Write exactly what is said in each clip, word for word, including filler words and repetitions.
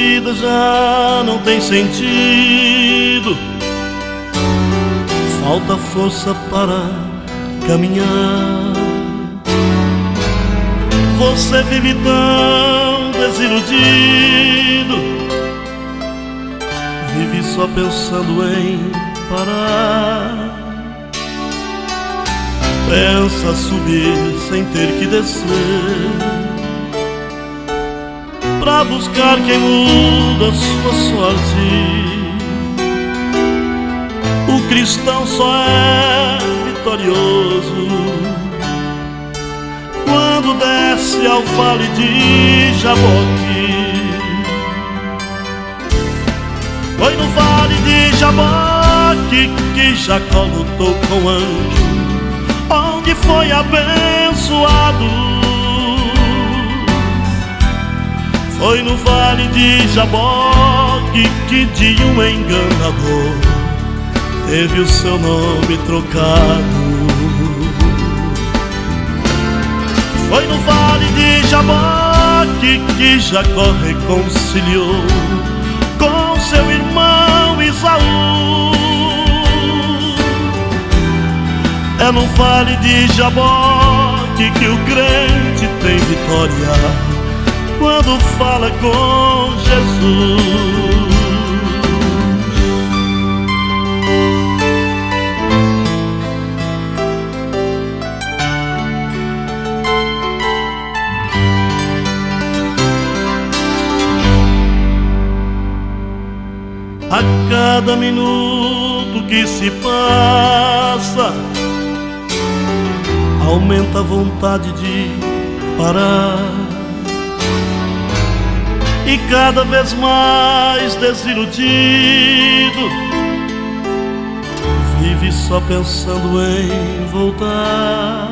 vida já não tem sentido, falta força para caminhar. Você vive tão desiludido, vive só pensando em parar. Pensa subir sem ter que descer, pra buscar quem muda sua sorte. O cristão só é vitorioso quando desce ao vale de Jaboque. Foi no vale de Jaboque que Jacó lutou com o anjo, onde foi abençoado. Foi no vale de Jaboque que de um enganador teve o seu nome trocado. Foi no vale de Jaboque que Jacó reconciliou com seu irmão Esaú. É no vale de Jaboque que o crente tem vitória quando fala com Jesus. A cada minuto que se passa, aumenta a vontade de parar, e cada vez mais desiludido, vive só pensando em voltar.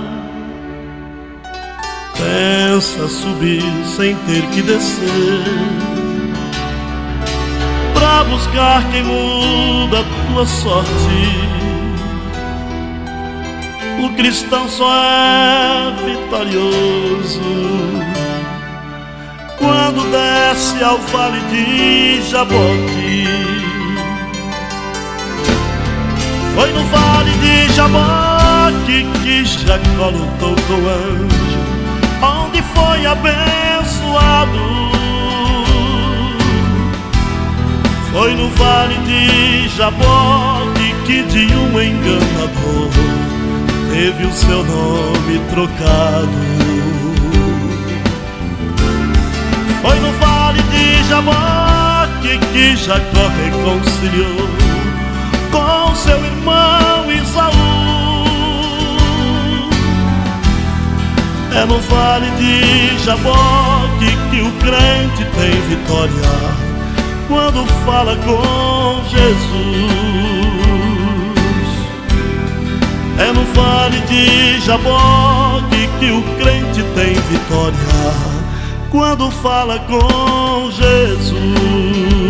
Pensa subir sem ter que descer, pra buscar quem muda a tua sorte. O cristão só é vitorioso quando desce ao vale de Jaboque. Foi no vale de Jaboque que Jacó lutou com o anjo, onde foi abençoado. Foi no vale de Jaboque que de um enganador teve o seu nome trocado. Foi no vale de Jaboque que Jacó reconciliou com seu irmão Esaú. É no vale de Jaboque que o crente tem vitória quando fala com Jesus. É no vale de Jaboque que o crente tem vitória quando fala com Jesus.